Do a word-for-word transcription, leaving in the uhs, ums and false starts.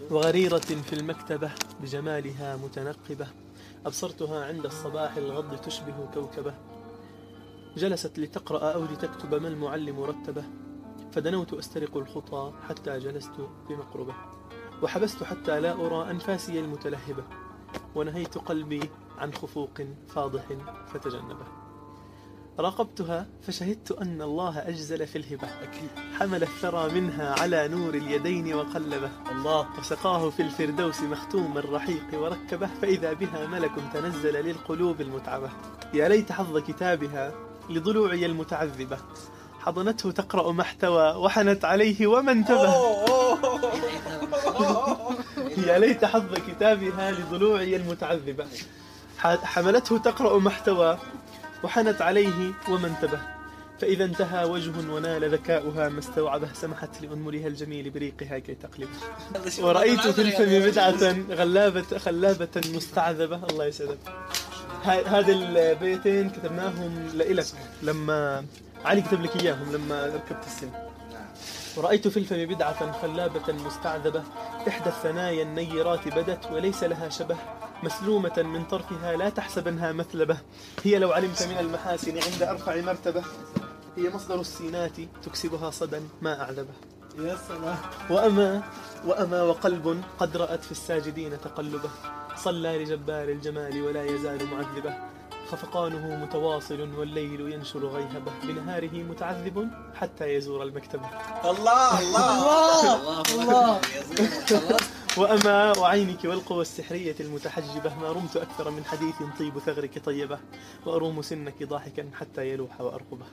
وغريرة في المكتبة بجمالها متنقبة، أبصرتها عند الصباح الغض تشبه كوكبة، جلست لتقرأ أو لتكتب ما المعلم رتبه، فدنوت أسترق الخطى حتى جلست بمقربة، وحبست حتى لا أرى أنفاسي المتلهبة، ونهيت قلبي عن خفوق فاضح فتجنبه. راقبتها فشهدت أن الله أجزل في الهبة، حمل الثرى منها على نور اليدين وقلبه، الله وسقاه في الفردوس مختوم الرحيق وركبه، فإذا بها ملك تنزل للقلوب المتعبة. يا ليت حظ كتابها لضلوعي المتعذبة، حضنته تقرأ ما احتوى وحنت عليه وما انتبه. يا ليت حظ كتابها لضلوعي المتعذبة، حملته تقرأ ما احتوى وحنت عليه وما انتبه، فإذا انتهى وجه ونال ذكاؤها ما استوعبه، سمحت لأنملها الجميل بريقها كي تقلبه. ورأيت في الفم بدعة غلابة خلابة مستعذبة. الله يسعدك. هذه البيتين كتبناهم لإلك لما علي كتب لك إياهم لما ركبت السن. ورأيت في الفم بدعة خلابة مستعذبة، إحدى الثنايا النيرات بدت وليس لها شبه، مسلومة من طرفها لا تحسبنها مثلبة، هي لو علمت من المحاسن عند أرفع مرتبة، هي مصدر السينات تكسبها صدا ما أعذبه. يا سلام. وأما وأما وقلب قد رأت في الساجدين تقلبه، صلى لجبار الجمال ولا يزال معذبه، خفقانه متواصل والليل ينشر غيهبه، بنهاره متعذب حتى يزور المكتبة. الله الله الله الله. وأما وعينك والقوى السحرية المتحجبة، ما رمت أكثر من حديث طيب ثغرك طيبة، وأروم سنك ضاحكا حتى يلوح وأرقبه.